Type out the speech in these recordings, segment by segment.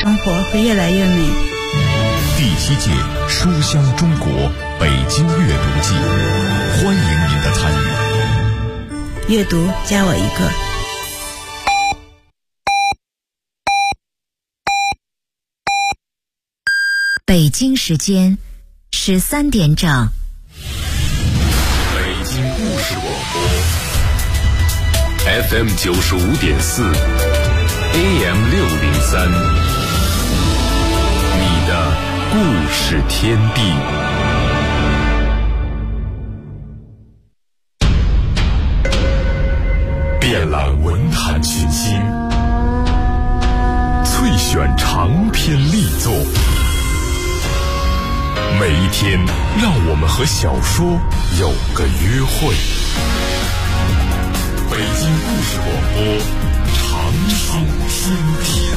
生活会越来越美。 第7届书香中国北京阅读季，欢迎您的参与。 阅读加我一个。 北京时间13点整。 北京故事广播 FM 95.4 AM 603，你的故事天地。遍览文坛群星，萃选长篇力作。每一天，让我们和小说有个约会。北京故事广播，长长天地。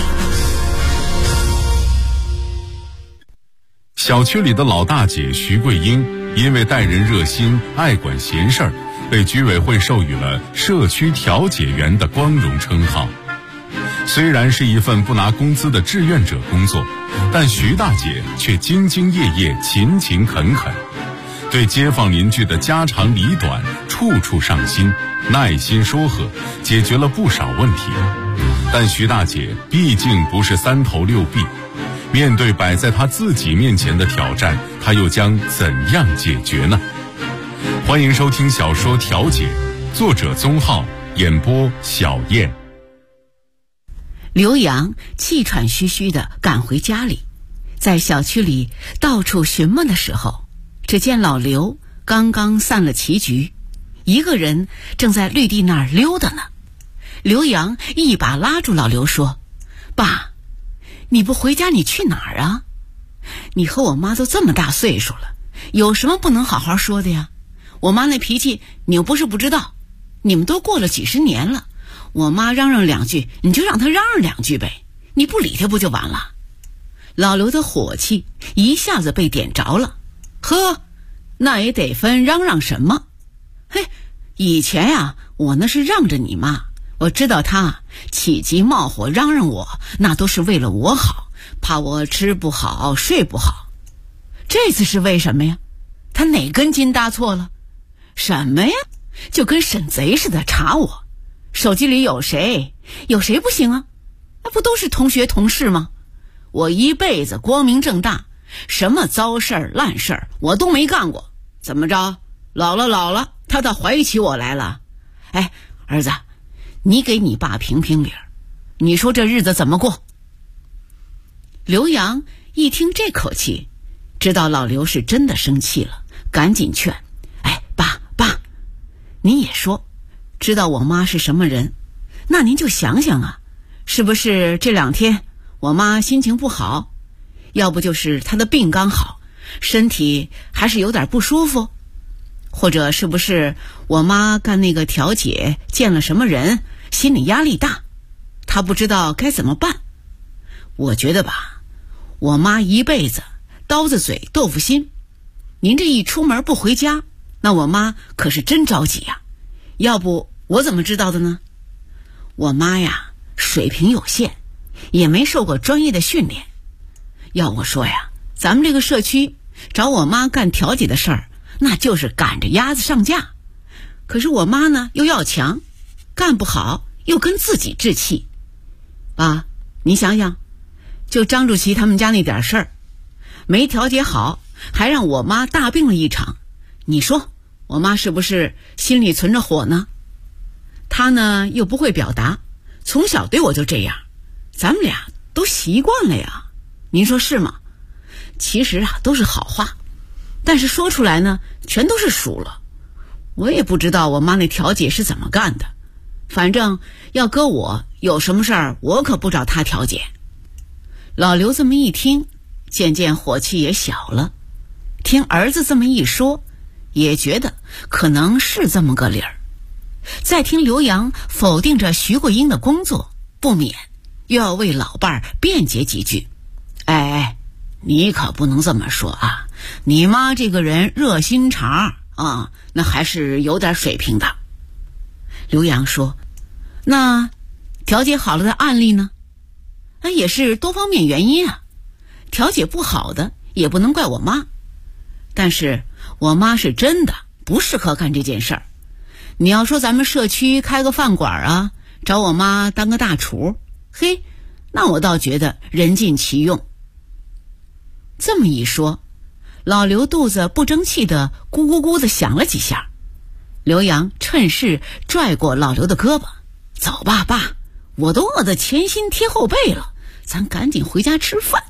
小区里的老大姐徐桂英，因为待人热心、爱管闲事儿，被居委会授予了社区调解员的光荣称号。虽然是一份不拿工资的志愿者工作，但徐大姐却兢兢业业、勤勤恳恳，对街坊邻居的家长里短处处上心，耐心说和，解决了不少问题。但徐大姐毕竟不是三头六臂，面对摆在她自己面前的挑战，她又将怎样解决呢？欢迎收听小说《调解》，作者宗浩，演播小燕。 刘洋气喘吁吁地赶回家里，在小区里到处询问的时候，只见老刘刚刚散了棋局，一个人正在绿地那儿溜达呢。刘洋一把拉住老刘说：“爸，你不回家你去哪儿啊？你和我妈都这么大岁数了，有什么不能好好说的呀？我妈那脾气你又不是不知道，你们都过了几十年了，我妈嚷嚷两句你就让她嚷嚷两句呗，你不理她不就完了？”老刘的火气一下子被点着了。呵，那也得分嚷嚷什么。嘿，以前呀，我那是让着你妈，我知道她起急冒火嚷嚷我，那都是为了我好，怕我吃不好睡不好。这次是为什么呀？她哪根筋搭错了？什么呀？就跟审贼似的查我，手机里有谁不行啊？那不都是同学同事吗？我一辈子光明正大，什么糟事儿烂事儿我都没干过，怎么着？老了他倒怀疑起我来了。哎，儿子，你给你爸评评理，你说这日子怎么过？刘洋一听这口气，知道老刘是真的生气了，赶紧劝：“哎，爸，您也说，知道我妈是什么人，那您就想想啊，是不是这2天我妈心情不好，要不就是她的病刚好，身体还是有点不舒服，或者是不是我妈干那个调解见了什么人，心理压力大，她不知道该怎么办。我觉得吧，我妈一辈子刀子嘴豆腐心，您这一出门不回家，那我妈可是真着急呀。要不我怎么知道的呢？我妈呀，水平有限，也没受过专业的训练。要我说呀，咱们这个社区找我妈干调解的事儿，那就是赶着鸭子上架。可是我妈呢又要强，干不好又跟自己置气。爸，你想想，就张主席他们家那点事儿，没调解好，还让我妈大病了一场，你说我妈是不是心里存着火呢？她呢又不会表达，从小对我就这样，咱们俩都习惯了呀，您说是吗？其实啊都是好话，但是说出来呢全都是数了。我也不知道我妈那调解是怎么干的，反正要搁我有什么事儿，我可不找她调解。老刘这么一听，渐渐火气也小了，听儿子这么一说，也觉得可能是这么个理儿。再听刘洋否定着徐桂英的工作，不免又要为老伴儿辩解几句。哎，你可不能这么说啊，你妈这个人热心肠啊，那还是有点水平的。刘洋说：“那调解好了的案例呢？” 那也是多方面原因啊。调解不好的也不能怪我妈，但是我妈是真的不适合干这件事儿。你要说咱们社区开个饭馆啊，找我妈当个大厨，嘿，那我倒觉得人尽其用。这么一说，老刘肚子不争气的咕咕咕的响了几下。刘洋趁势拽过老刘的胳膊，走吧爸，我都饿得前心贴后背了，咱赶紧回家吃饭。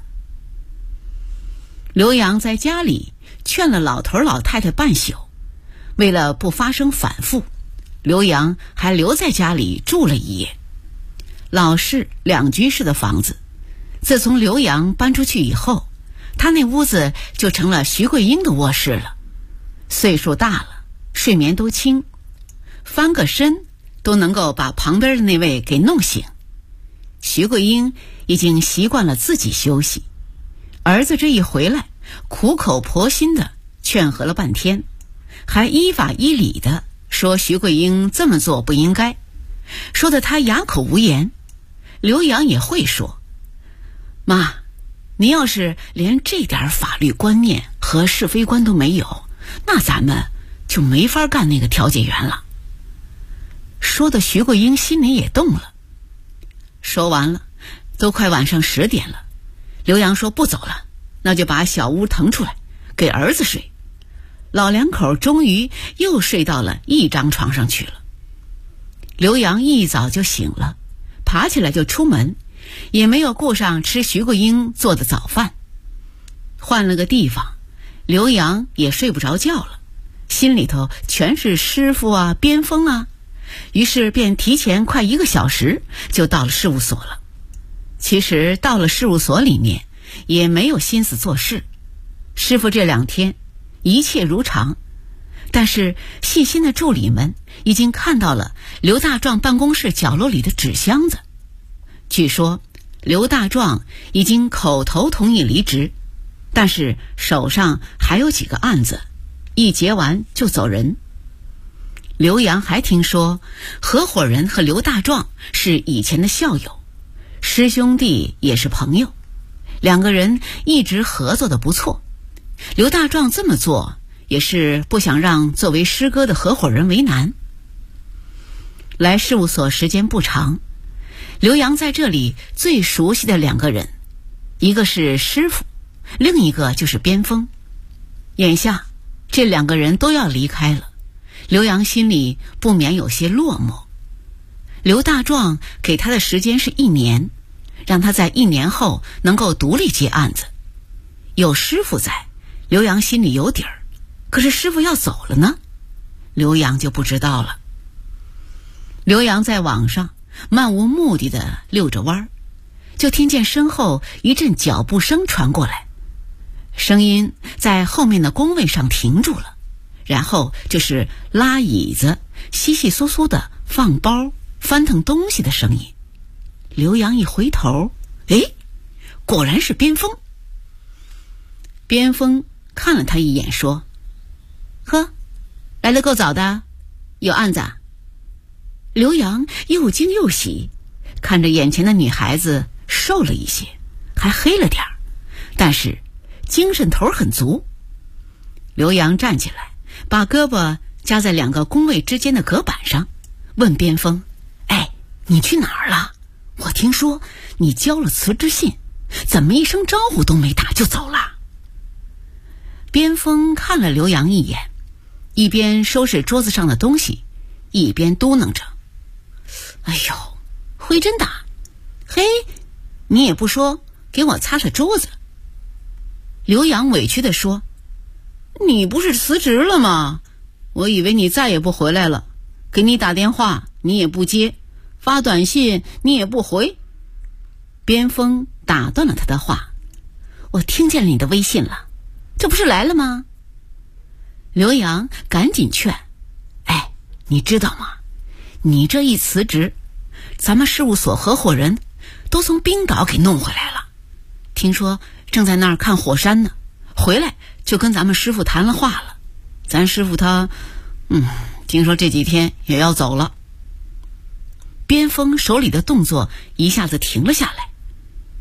刘洋在家里劝了老头老太太半宿，为了不发生反复，刘洋还留在家里住了一夜。老式2居室的房子，自从刘洋搬出去以后，他那屋子就成了徐桂英的卧室了。岁数大了，睡眠都轻，翻个身都能够把旁边的那位给弄醒。徐桂英已经习惯了自己休息，儿子这一回来，苦口婆心的劝和了半天，还依法依理的说徐桂英这么做不应该，说得他哑口无言。刘洋也会说，妈，您要是连这点法律观念和是非观都没有，那咱们就没法干那个调解员了。说的徐桂英心里也动了。说完了，都快晚上10点了，刘洋说不走了，那就把小屋腾出来给儿子睡。老两口终于又睡到了一张床上去了。刘洋一早就醒了，爬起来就出门，也没有顾上吃徐桂英做的早饭。换了个地方，刘洋也睡不着觉了，心里头全是师傅啊边锋啊，于是便提前快1个小时就到了事务所了。其实到了事务所里面也没有心思做事，师傅这2天一切如常，但是细心的助理们已经看到了刘大壮办公室角落里的纸箱子。据说刘大壮已经口头同意离职，但是手上还有几个案子，一结完就走人。刘洋还听说合伙人和刘大壮是以前的校友，师兄弟也是朋友，2个人一直合作的不错。刘大壮这么做也是不想让作为师哥的合伙人为难。来事务所时间不长，刘洋在这里最熟悉的2个人，一个是师傅，另一个就是边锋。眼下这2个人都要离开了，刘洋心里不免有些落寞。刘大壮给他的时间是1年，让他在1年后能够独立接案子。有师傅在，刘洋心里有底儿，可是师傅要走了呢，刘洋就不知道了。刘洋在网上漫无目的的溜着弯，就听见身后一阵脚步声传过来，声音在后面的工位上停住了，然后就是拉椅子、稀稀疏疏的放包、翻腾东西的声音。刘洋一回头，果然是边锋。边锋看了他一眼说，呵，来得够早的，有案子啊。刘洋又惊又喜，看着眼前的女孩子瘦了一些，还黑了点儿，但是精神头很足。刘洋站起来，把胳膊夹在2个工位之间的隔板上，问边锋，你去哪儿了？我听说你交了辞职信，怎么一声招呼都没打就走了？边锋看了刘洋一眼，一边收拾桌子上的东西，一边嘟囔着，哎呦，灰真大，嘿，你也不说给我擦擦桌子。刘洋委屈地说，你不是辞职了吗？我以为你再也不回来了，给你打电话你也不接，发短信你也不回。边锋打断了他的话，我听见你的微信了，这不是来了吗？刘洋赶紧劝，你知道吗？你这一辞职，咱们事务所合伙人都从冰岛给弄回来了，听说正在那儿看火山呢，回来就跟咱们师傅谈了话了。咱师傅他听说这几天也要走了。边锋手里的动作一下子停了下来，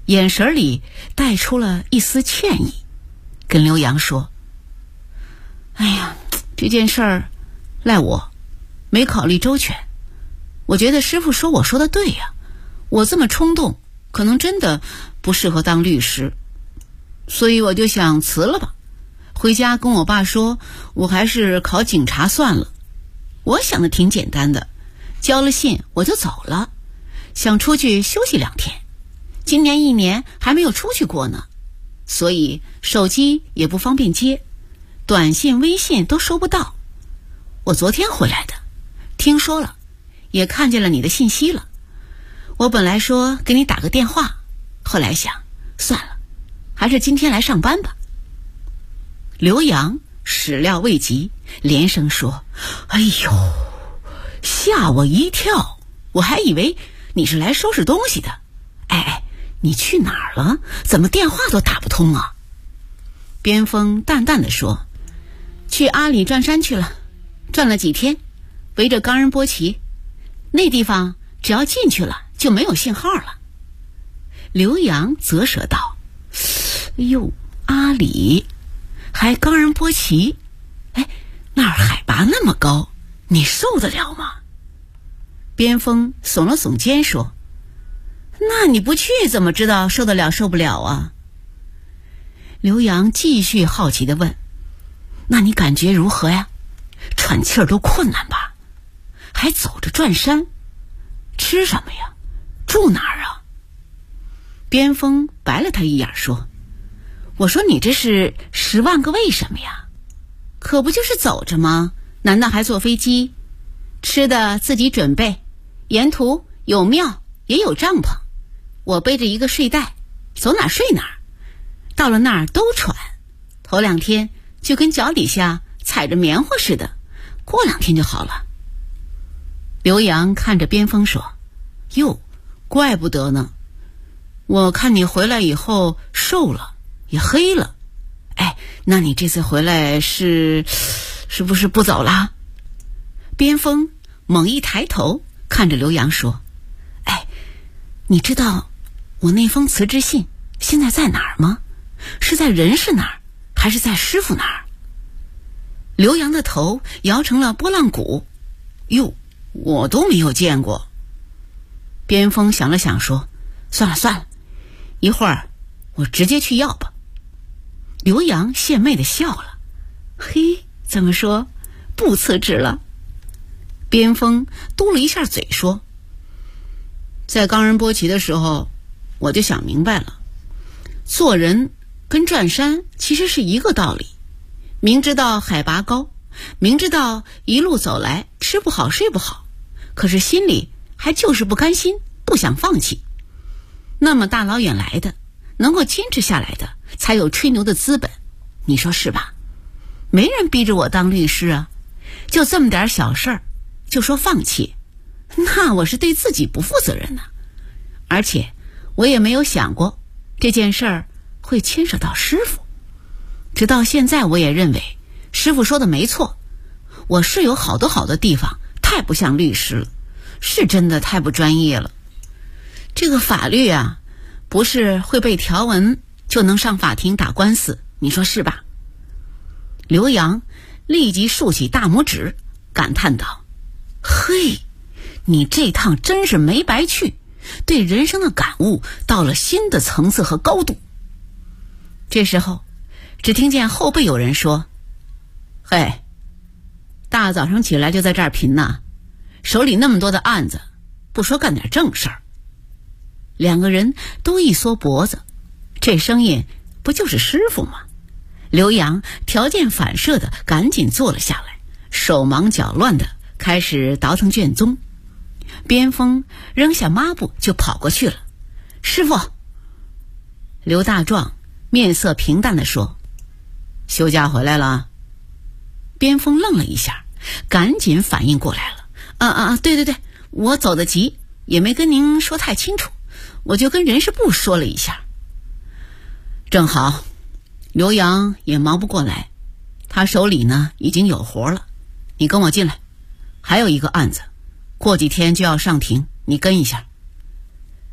眼神里带出了一丝歉意，跟刘洋说：哎呀，这件事儿赖我，没考虑周全。我觉得师傅说我说的对呀，我这么冲动，可能真的不适合当律师，所以我就想辞了吧。回家跟我爸说，我还是考警察算了。我想的挺简单的，交了信我就走了，想出去休息2天。今年1年还没有出去过呢，所以手机也不方便接，短信、微信都收不到。我昨天回来的，听说了，也看见了你的信息了。我本来说给你打个电话，后来想算了，还是今天来上班吧。刘洋始料未及，连声说：哎呦，吓我一跳，我还以为你是来收拾东西的。哎，你去哪儿了？怎么电话都打不通啊？边锋淡淡地说：去阿里转山去了，转了几天，围着冈仁波齐，那地方只要进去了就没有信号了。刘洋啧舌道：哎呦，阿里还冈仁波齐，哎，那儿海拔那么高，你受得了吗？边锋耸了耸肩说：那你不去怎么知道受得了受不了啊？刘洋继续好奇地问：那你感觉如何呀？喘气儿都困难吧？还走着转山，吃什么呀？住哪儿啊？边锋白了他一眼说：我说你这是10万个为什么呀？可不就是走着吗？难道还坐飞机？吃的自己准备，沿途有庙也有帐篷，我背着一个睡袋，走哪睡哪，到了那儿都喘，头2天就跟脚底下踩着棉花似的，过2天就好了。刘洋看着边锋说：哟，怪不得呢，我看你回来以后瘦了也黑了。哎，那你这次回来是不是不走了？边锋猛一抬头看着刘洋说：哎，你知道我那封辞职信现在在哪儿吗？是在人事那儿还是在师傅那儿？刘洋的头摇成了拨浪鼓。哟，我都没有见过。边锋想了想说：算了，一会儿我直接去要吧。刘洋献媚地笑了：嘿，怎么说不辞职了？边锋嘟了一下嘴说：在冈仁波齐的时候，我就想明白了，做人跟转山其实是一个道理。明知道海拔高，明知道一路走来吃不好睡不好，可是心里还就是不甘心，不想放弃。那么大老远来的，能够坚持下来的，才有吹牛的资本，你说是吧？没人逼着我当律师啊，就这么点小事儿就说放弃，那我是对自己不负责任啊。而且我也没有想过这件事儿会牵扯到师傅。直到现在我也认为师傅说的没错，我是有好多地方太不像律师了，是真的太不专业了。这个法律啊，不是会背条文就能上法庭打官司，你说是吧？刘洋立即竖起大拇指，感叹道：嘿，你这趟真是没白去，对人生的感悟到了新的层次和高度。这时候只听见后背有人说：嘿，大早上起来就在这儿贫呐，手里那么多的案子，不说干点正事儿。2个人都一缩脖子，这声音不就是师傅吗？刘洋条件反射的赶紧坐了下来，手忙脚乱的开始倒腾卷宗。边锋扔下抹布就跑过去了：师傅！刘大壮面色平淡地说：休假回来了？边锋愣了一下，赶紧反应过来了：对，我走得急，也没跟您说太清楚，我就跟人事部说了一下。正好刘洋也忙不过来，他手里呢已经有活了，你跟我进来，还有一个案子过几天就要上庭，你跟一下。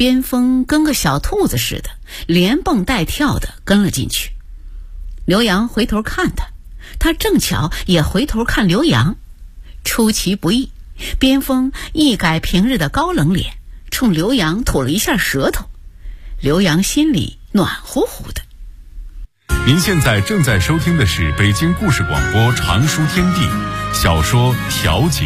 边锋跟个小兔子似的，连蹦带跳的跟了进去。刘洋回头看他，他正巧也回头看刘洋。出其不意，边锋一改平日的高冷脸，冲刘洋吐了一下舌头。刘洋心里暖乎乎的。 您现在正在收听的是北京故事广播长书天地小说《调解》。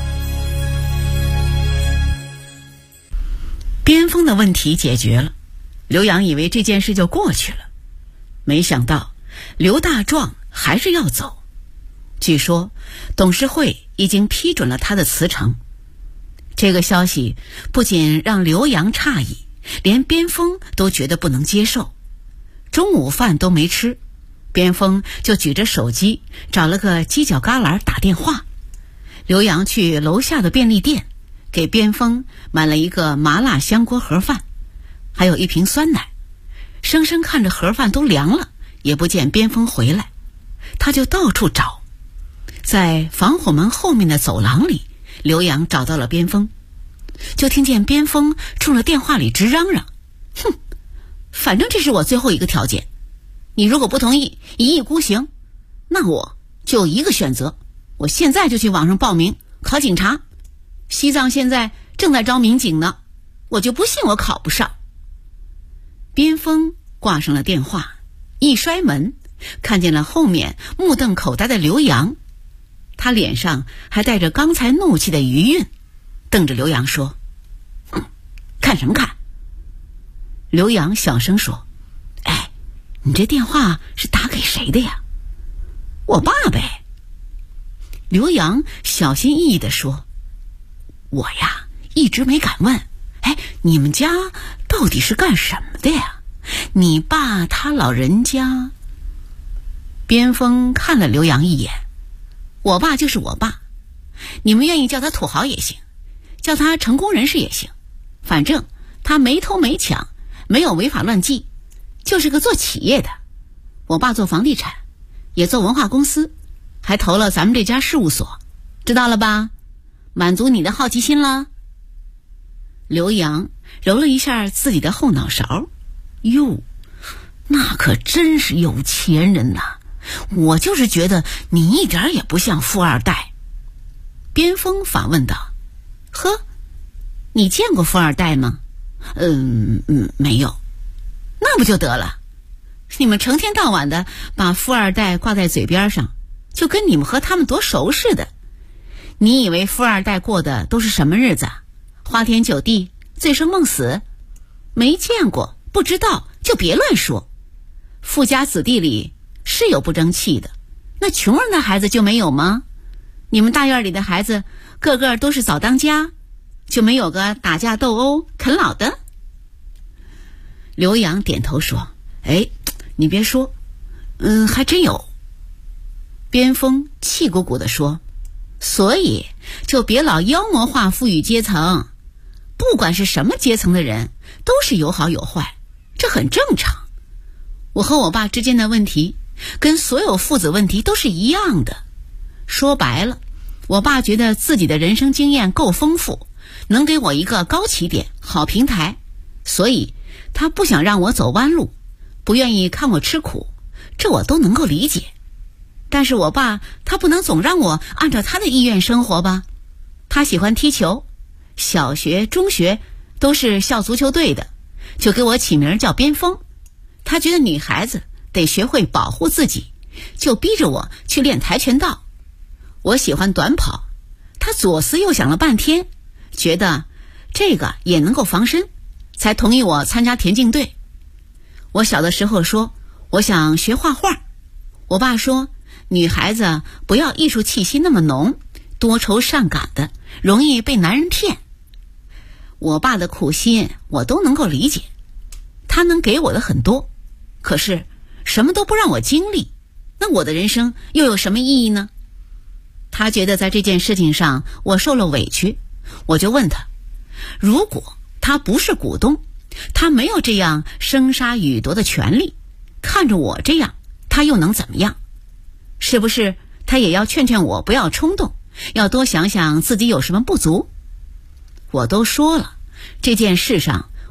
边锋的问题解决了，刘洋以为这件事就过去了，没想到刘大壮还是要走。据说董事会已经批准了他的辞呈。这个消息不仅让刘洋诧异，连边锋都觉得不能接受。中午饭都没吃，边锋就举着手机找了个犄角旮旯打电话。刘洋去楼下的便利店给边锋买了一个麻辣香锅盒饭，还有一瓶酸奶。生生看着盒饭都凉了，也不见边锋回来，他就到处找。在防火门后面的走廊里，刘洋找到了边锋，就听见边锋冲着电话里直嚷嚷：哼，反正这是我最后一个条件，你如果不同意，一意孤行，那我就一个选择，我现在就去网上报名考警察。西藏现在正在招民警呢，我就不信我考不上。边锋挂上了电话，一摔门，看见了后面目瞪口呆的刘洋，他脸上还带着刚才怒气的余韵，瞪着刘洋说：看什么看？刘洋小声说：哎，你这电话是打给谁的呀？我爸呗。刘洋小心翼翼地说：我呀一直没敢问，哎，你们家到底是干什么的呀？你爸他老人家……边锋看了刘洋一眼：我爸就是我爸，你们愿意叫他土豪也行，叫他成功人士也行，反正他没偷没抢，没有违法乱纪，就是个做企业的。我爸做房地产，也做文化公司，还投了咱们这家事务所，知道了吧？满足你的好奇心了。刘洋揉了一下自己的后脑勺，哟，那可真是有钱人呐！我就是觉得你一点也不像富二代。边锋反问道：呵，你见过富二代吗？没有。那不就得了？你们成天到晚的把富二代挂在嘴边上，就跟你们和他们多熟似的。你以为富二代过的都是什么日子？花天酒地，醉生梦死？没见过，不知道就别乱说。富家子弟里是有不争气的，那穷人的孩子就没有吗？你们大院里的孩子个个都是早当家，就没有个打架斗殴啃老的？刘洋点头说：哎，你别说，还真有。边锋气鼓鼓地说：所以就别老妖魔化富裕阶层，不管是什么阶层的人都是有好有坏，这很正常。我和我爸之间的问题跟所有父子问题都是一样的。说白了，我爸觉得自己的人生经验够丰富，能给我一个高起点、好平台，所以他不想让我走弯路，不愿意看我吃苦，这我都能够理解。但是我爸他不能总让我按照他的意愿生活吧？他喜欢踢球，小学、中学都是校足球队的，就给我起名叫边锋。他觉得女孩子得学会保护自己，就逼着我去练跆拳道。我喜欢短跑，他左思右想了半天，觉得这个也能够防身，才同意我参加田径队。我小的时候说我想学画画，我爸说女孩子不要艺术气息那么浓，多愁善感的，容易被男人骗。我爸的苦心我都能够理解，他能给我的很多，可是什么都不让我经历，那我的人生又有什么意义呢？他觉得在这件事情上我受了委屈，我就问他，如果他不是股东，他没有这样生杀予夺的权利，看着我这样，他又能怎么样？是不是他也要劝劝我不要冲动，要多想想自己有什么不足？我都说了，这件事上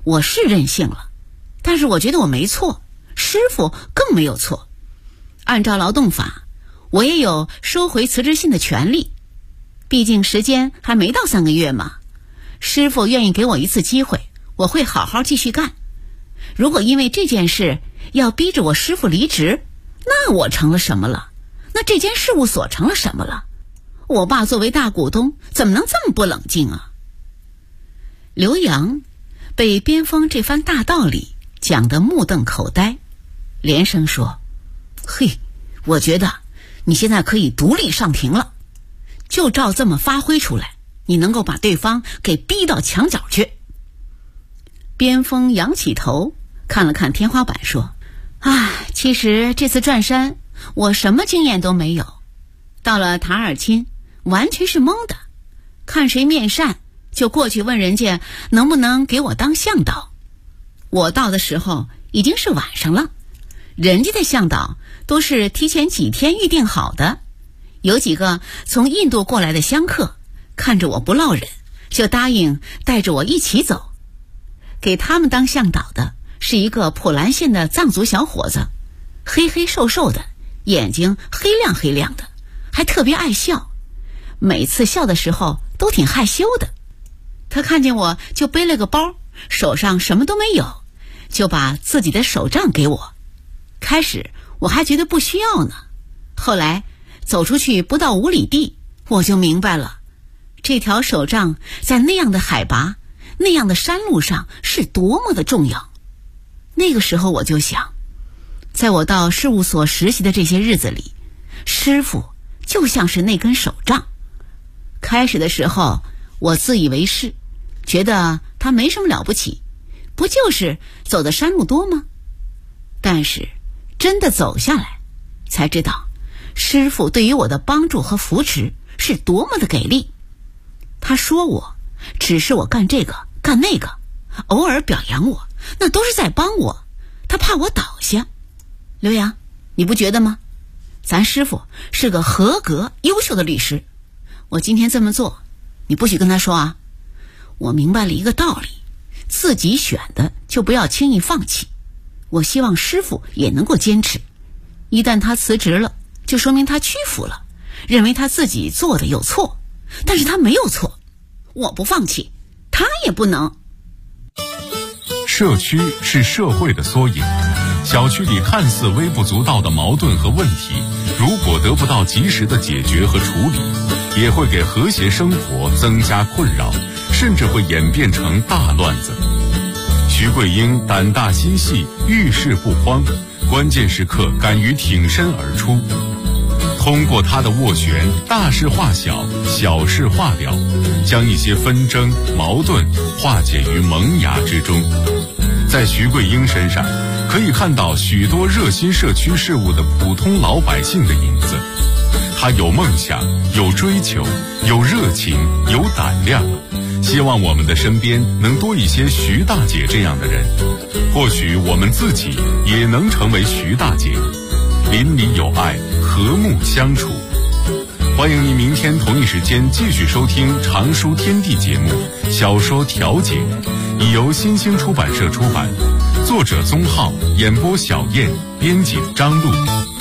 我是任性了，但是我觉得我没错，师傅更没有错。按照劳动法，我也有收回辞职信的权利，毕竟时间还没到3个月嘛。师傅愿意给我一次机会，我会好好继续干。如果因为这件事要逼着我师傅离职，那我成了什么了？那这间事务所成了什么了？我爸作为大股东，怎么能这么不冷静啊？刘洋被边锋这番大道理讲得目瞪口呆，连声说：嘿，我觉得你现在可以独立上庭了，就照这么发挥出来，你能够把对方给逼到墙角去。边锋仰起头看了看天花板说：其实这次转山我什么经验都没有，到了塔尔钦完全是懵的，看谁面善就过去问人家能不能给我当向导。我到的时候已经是晚上了，人家的向导都是提前几天预定好的，有几个从印度过来的香客看着我不落忍，就答应带着我一起走。给他们当向导的是一个普兰县的藏族小伙子，黑黑瘦瘦的，眼睛黑亮黑亮的，还特别爱笑，每次笑的时候都挺害羞的。他看见我就背了个包，手上什么都没有，就把自己的手杖给我。开始我还觉得不需要呢，后来走出去不到5里地，我就明白了，这条手杖在那样的海拔、那样的山路上是多么的重要。那个时候我就想，在我到事务所实习的这些日子里，师傅就像是那根手杖。开始的时候我自以为是，觉得他没什么了不起，不就是走的山路多吗？但是真的走下来才知道，师傅对于我的帮助和扶持是多么的给力。他说我指示我干这个干那个，偶尔表扬我，那都是在帮我，他怕我倒下。刘洋，你不觉得吗？咱师傅是个合格优秀的律师，我今天这么做你不许跟他说啊。我明白了一个道理，自己选的就不要轻易放弃。我希望师傅也能够坚持，一旦他辞职了，就说明他屈服了，认为他自己做的有错，但是他没有错，我不放弃，他也不能。 社区是社会的缩影，小区里看似微不足道的矛盾和问题，如果得不到及时的解决和处理，也会给和谐生活增加困扰，甚至会演变成大乱子。徐桂英胆大心细，遇事不慌，关键时刻敢于挺身而出。通过他的斡旋，大事化小，小事化了，将一些纷争矛盾化解于萌芽之中。在徐桂英身上可以看到许多热心社区事务的普通老百姓的影子。他有梦想，有追求，有热情，有胆量。希望我们的身边能多一些徐大姐这样的人，或许我们自己也能成为徐大姐，邻里有爱，和睦相处。欢迎您明天同一时间继续收听常书天地节目《小说调解》，已由新兴出版社出版，作者宗浩，演播小燕，编辑张璐。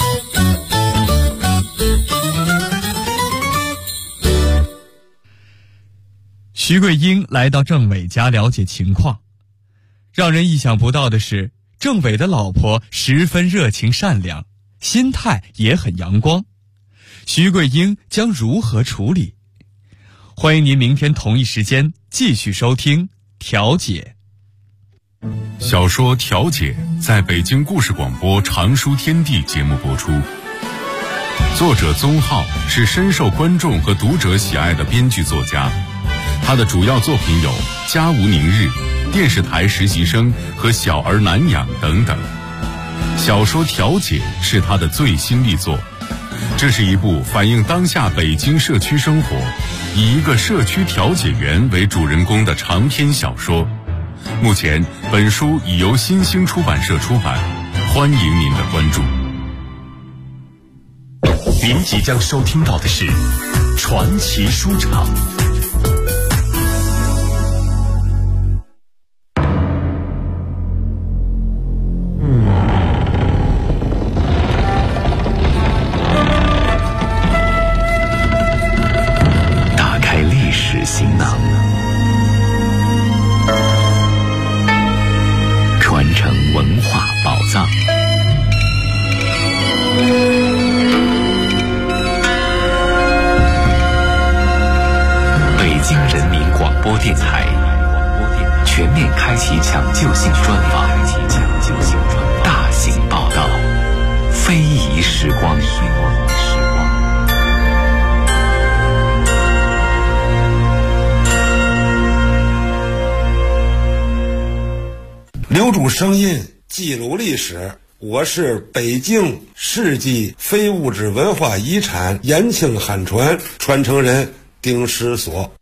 徐桂英来到郑伟家了解情况，让人意想不到的是，郑伟的老婆十分热情善良，心态也很阳光。徐桂英将如何处理？欢迎您明天同一时间继续收听调解。 小说调解在北京故事广播常书天地节目播出。作者宗浩是深受观众和读者喜爱的编剧作家，他的主要作品有《家无宁日》、电视台实习生和小儿难养等等。小说调解是他的最新力作，这是一部反映当下北京社区生活，以一个社区调解员为主人公的长篇小说。目前本书已由新兴出版社出版，欢迎您的关注。 您即将收听到的是传奇书场。 留住声音，记录历史。我是北京世纪非物质文化遗产延庆汉船传承人丁石锁。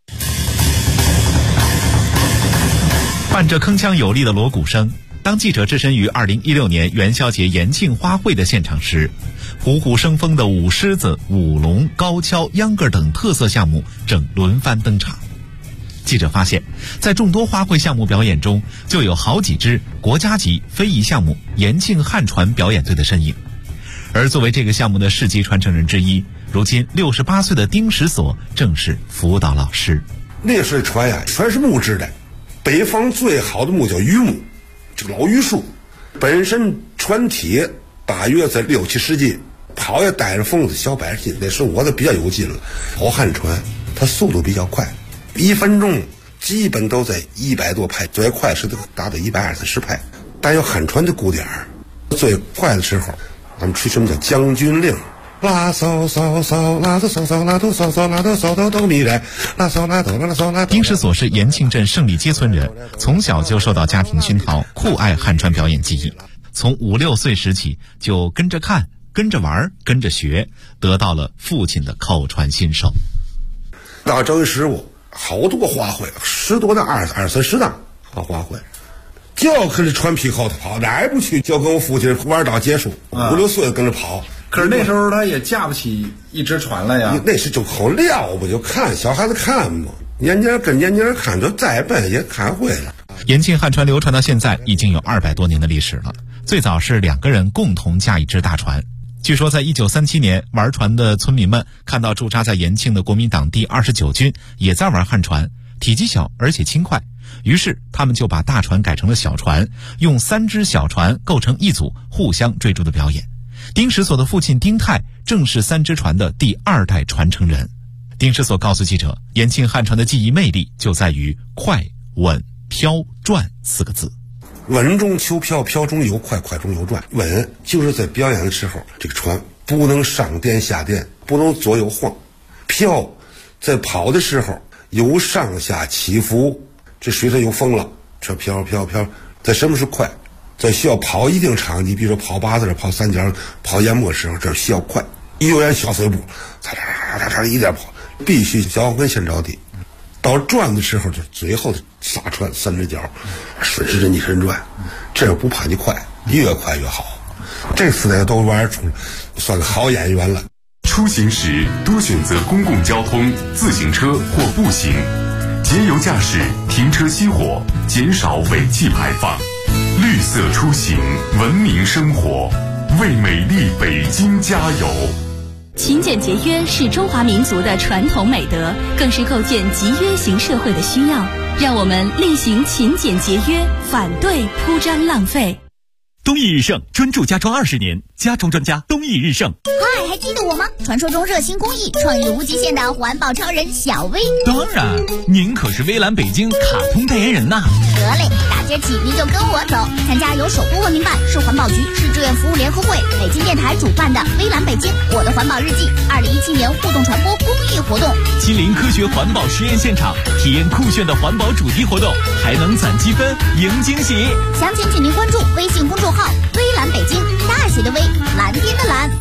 伴着铿锵有力的锣鼓声，当记者置身于2016年元宵节延庆花卉的现场时，虎虎生风的舞狮子、舞龙、高跷、秧歌等特色项目正轮番登场。记者发现，在众多花卉项目表演中，就有好几支国家级非遗项目延庆汉船表演队的身影。而作为这个项目的世级传承人之一，如今68岁的丁石锁正是辅导老师。 那时候船呀，全是木质的，北方最好的木叫榆木，这个老榆树，本身船体大约在6、7十斤，跑也带着风子小100斤，那时候我都比较有劲了。跑汉船，它速度比较快，1分钟基本都在100多拍，最快是达到120、130拍。但有汉船的鼓点儿，最快的时候，咱们吹什么叫将军令。拉嗦嗦嗦，拉嗦嗦嗦，拉哆嗦嗦，拉哆嗦哆哆咪来，拉嗦拉哆拉嗦拉。 丁石锁是延庆镇胜利街村人，从小就受到家庭熏陶，酷爱汉船表演技艺。从5、6岁时起，就跟着看、跟着玩、跟着学，得到了父亲的口传心授。 到正月15，好多花卉，10多档、20、30档好花卉。就要跟着船皮后头跑，哪儿也不去，就跟我父亲玩到结束，5、6岁跟着跑。 可是那时候他也架不起一只船了呀。 那是就好撂不就看小孩子看嘛，年年跟年年看，就再笨也看会了。 延庆汉船流传到现在已经有200多年的历史了。最早是2个人共同驾一只大船。据说在1937年，玩船的村民们看到驻扎在延庆的国民党第29军也在玩汉船，体积小而且轻快，于是他们就把大船改成了小船，用3只小船构成一组，互相追逐的表演。丁石锁的父亲丁泰正是3只船的第2代传承人。丁石锁告诉记者，延庆汉船的技艺魅力就在于快、稳、飘、转4个字。 稳中求飘，飘中有快，快中有转。稳就是在表演的时候，这个船不能上颠下颠，不能左右晃。飘在跑的时候有上下起伏，这水上有风了，这飘飘飘。在什么是快？在需要跑一定场地，比如说跑8字、跑3角、跑淹没的时候，这需要快，有点小碎步，嚓嚓嚓嚓一点跑，必须脚跟先着地。到转的时候，就最后撒船3只脚，顺时针逆时针转，这样不怕你快，越快越好。这4代都玩出，算个好演员了。 出行时多选择公共交通、自行车或步行，节油驾驶，停车熄火，减少尾气排放。绿色出行，文明生活，为美丽北京加油。 勤俭节约是中华民族的传统美德，更是构建集约型社会的需要。让我们厉行勤俭节约，反对铺张浪费。 东易日盛专注家装20年，家装专家东易日盛。 嗨，还记得我吗？传说中热心公益、创意无极限的环保超人小薇。 当然，您可是微蓝北京卡通代言人呐。 得嘞，大街起您就跟我走，参加由首都文明办、市环保局、市志愿服务联合会、北京电台主办的微蓝北京我的环保日记2017年互动传播公益活动， 亲临科学环保实验现场，体验酷炫的环保主题活动，还能攒积分赢惊喜。 详情请您关注微信公众号微蓝北京，大写的微，蓝天的蓝。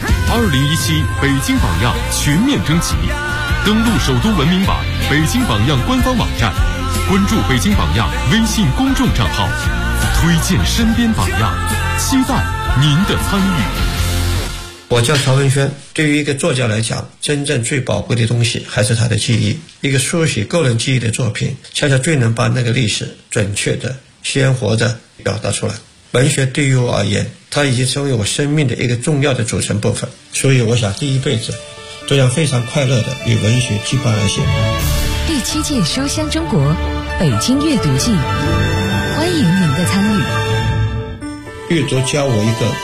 2017北京榜样全面征集，登录首都文明版北京榜样官方网站，关注北京榜样微信公众账号，推荐身边榜样，期待您的参与。 我叫曹文轩，对于一个作家来讲，真正最宝贵的东西还是他的记忆。一个书写个人记忆的作品，恰恰最能把那个历史准确的、鲜活的表达出来。文学对于我而言，它已经成为我生命的一个重要的组成部分，所以我想第一辈子都要非常快乐的与文学羁绊而行。 第7届书香中国北京阅读季，欢迎您的参与。 阅读教我一个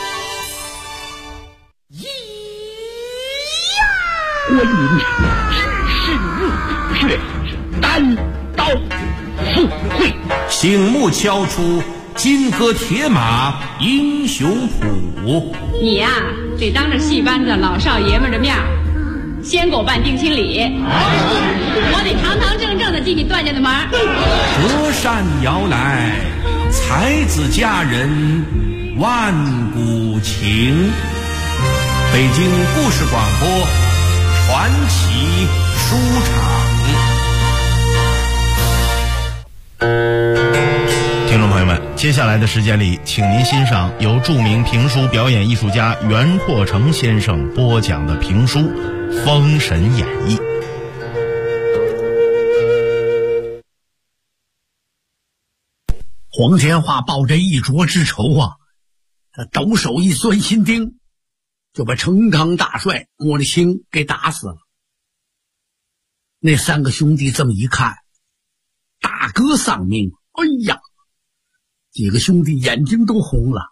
我饮是单刀赴会，醒目敲出金戈铁马英雄谱。 你呀，得当着戏班子老少爷们的面先给我办定亲礼，我得堂堂正正的替你断下的门。 隔山摇来才子佳人万古情。北京故事广播传奇书场。 听众朋友们，接下来的时间里，请您欣赏由著名评书表演艺术家袁阔成先生播讲的评书《封神演义》。 黄天化抱着一斃之仇啊，他抖手一钻心钉，就把成汤大帅莫力清给打死了。那3个兄弟这么一看，大哥丧命，哎呀，几个兄弟眼睛都红了。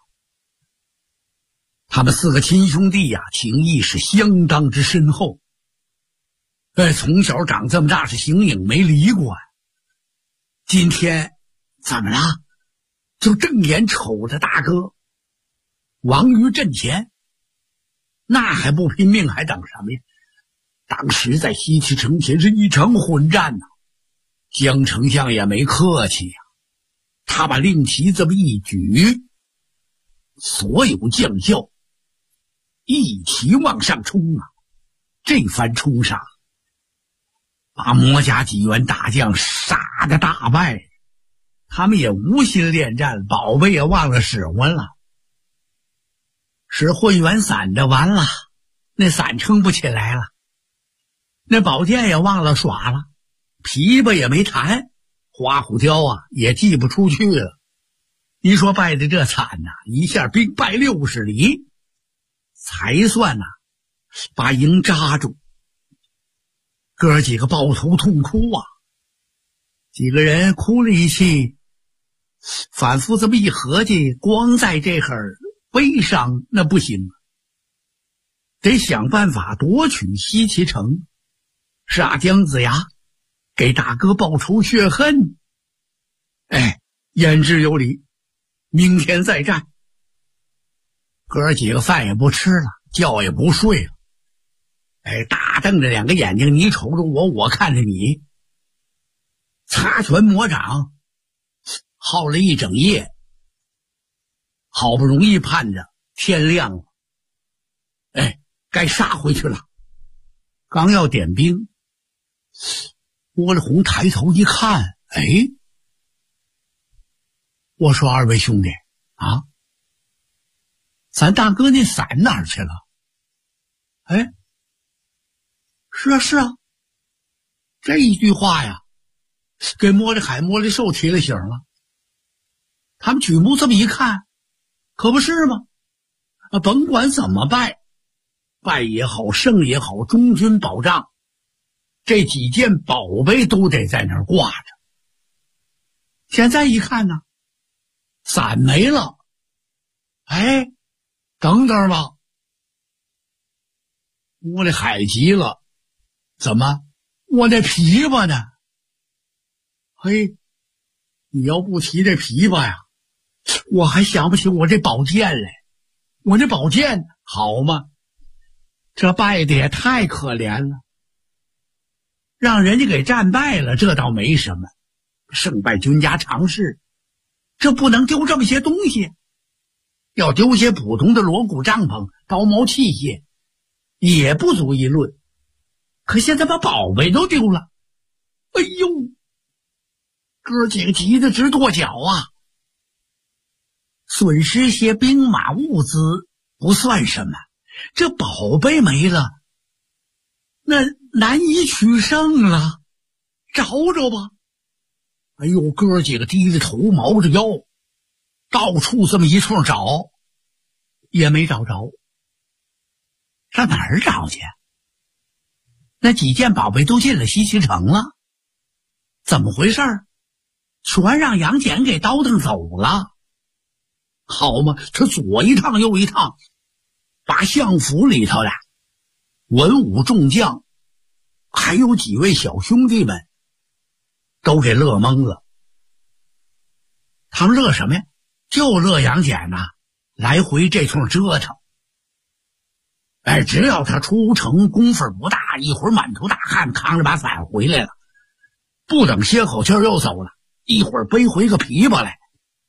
他们4个亲兄弟呀，情谊是相当之深厚。从小长这么大是形影没离过。今天怎么了？就正眼瞅着大哥亡于阵前，那还不拼命还等什么呀？当时在西岐城前是一场混战呐，江丞相也没客气呀，他把令旗这么一举，所有将校一齐往上冲啊！这番冲杀，把魔家几员大将杀得大败。他们也无心恋战，宝贝也忘了使唤了，使混元伞的完了，那伞撑不起来了，那宝剑也忘了耍了，琵琶也没弹，花虎雕啊也寄不出去了。你说败的这惨呐，一下兵败60里，才算呐把营扎住。哥几个抱头痛哭啊，几个人哭了一气，反复这么一合计，光在这会儿悲伤那不行，得想办法夺取西岐城，杀姜子牙，给大哥报仇雪恨。言之有理，明天再战。哥几个饭也不吃了，觉也不睡了，大瞪着2个眼睛，你瞅着我，我看着你，擦拳磨掌，耗了一整夜，好不容易盼着天亮了，该杀回去了。刚要点兵，窝里红抬头一看，我说2位兄弟啊，咱大哥那伞哪儿去了？是啊，这一句话呀，给莫里海、莫里寿提了醒了。他们举目这么一看，可不是吗？甭管怎么败也好，胜也好，中军保障，这几件宝贝都得在那儿挂着。现在一看呢，伞没了，等等吧。莫里海急了，怎么？我那琵琶呢？你要不提这琵琶呀，我还想不起我这宝剑来。我这宝剑好吗？这败的也太可怜了，让人家给战败了，这倒没什么，胜败君家常事，这不能丢这么些东西。要丢些普通的锣鼓帐篷、刀矛器械，也不足一论。可现在把宝贝都丢了，哥几个急得直跺脚啊！损失些兵马物资不算什么，这宝贝没了，那难以取胜了，找找吧。哥几个低着头毛着腰，到处这么一通找，也没找着。上哪儿找去？那几件宝贝都进了西岐城了，怎么回事？全让杨戬给倒腾走了。好嘛，他左一趟右一趟，把相府里头的文武众将还有几位小兄弟们都给乐懵了。他们乐什么呀？就乐杨戬呐，来回这通折腾。只要他出城功夫不大，一会儿满头大汗扛着把伞回来了，不等歇口气又走了，一会儿背回个琵琶来，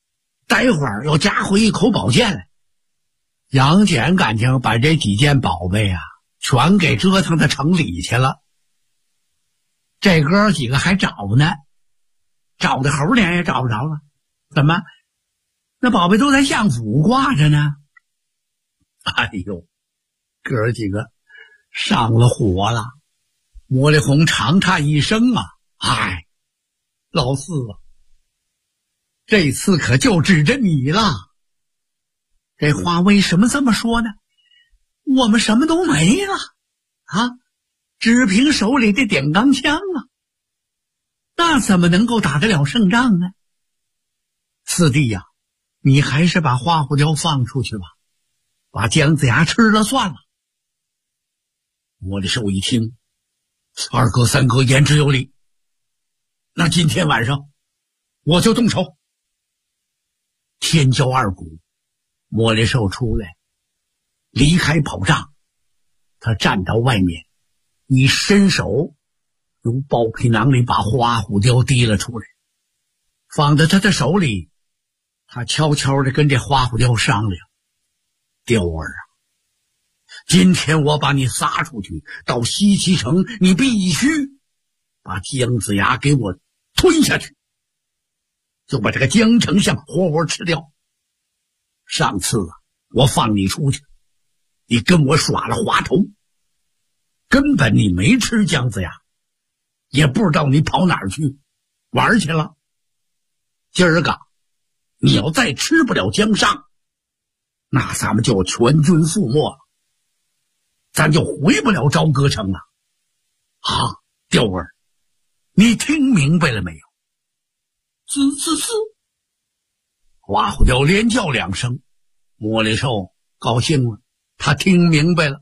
待会儿又夹回一口宝剑来。杨戬感情把这几件宝贝啊全给折腾到城里去了。这哥几个还找呢，找的猴脸也找不着了。怎么？那宝贝都在相府挂着呢。哎呦，哥几个上了火了。魔力红长叹一声啊，哎，老四啊，这次可就指着你了。这话为什么这么说呢？我们什么都没了啊，只凭手里的点钢枪啊，那怎么能够打得了胜仗呢？四弟呀，你还是把花虎雕放出去吧，把姜子牙吃了算了。魔力兽一听，二哥三哥言之有理，那今天晚上我就动手。天骄二股，魔力兽出来，离开宝帐，他站到外面，一伸手由包皮囊里把花虎雕提了出来，放在他的手里。他悄悄地跟这花虎雕商量，雕儿啊，今天我把你撒出去到西岐城，你必须把姜子牙给我吞下去，就把这个姜丞相活活吃掉。上次啊，我放你出去，你跟我耍了滑头，根本你没吃姜子牙，也不知道你跑哪儿去玩去了。今儿个你要再吃不了姜尚，那咱们就全军覆没了，咱就回不了朝歌城了。啊，雕儿，你听明白了没有？滋滋滋！花虎雕连叫两声，魔力兽高兴了，他听明白了。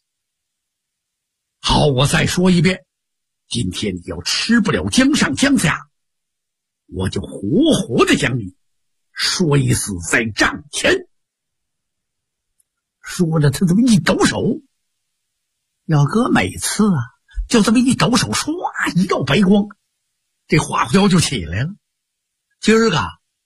好，我再说一遍，今天你要吃不了姜尚姜子牙，我就活活的将你摔死在帐前。说着他这么一抖手，要搁每次啊，就这么一抖手，唰一道白光，这花虎雕就起来了。今儿个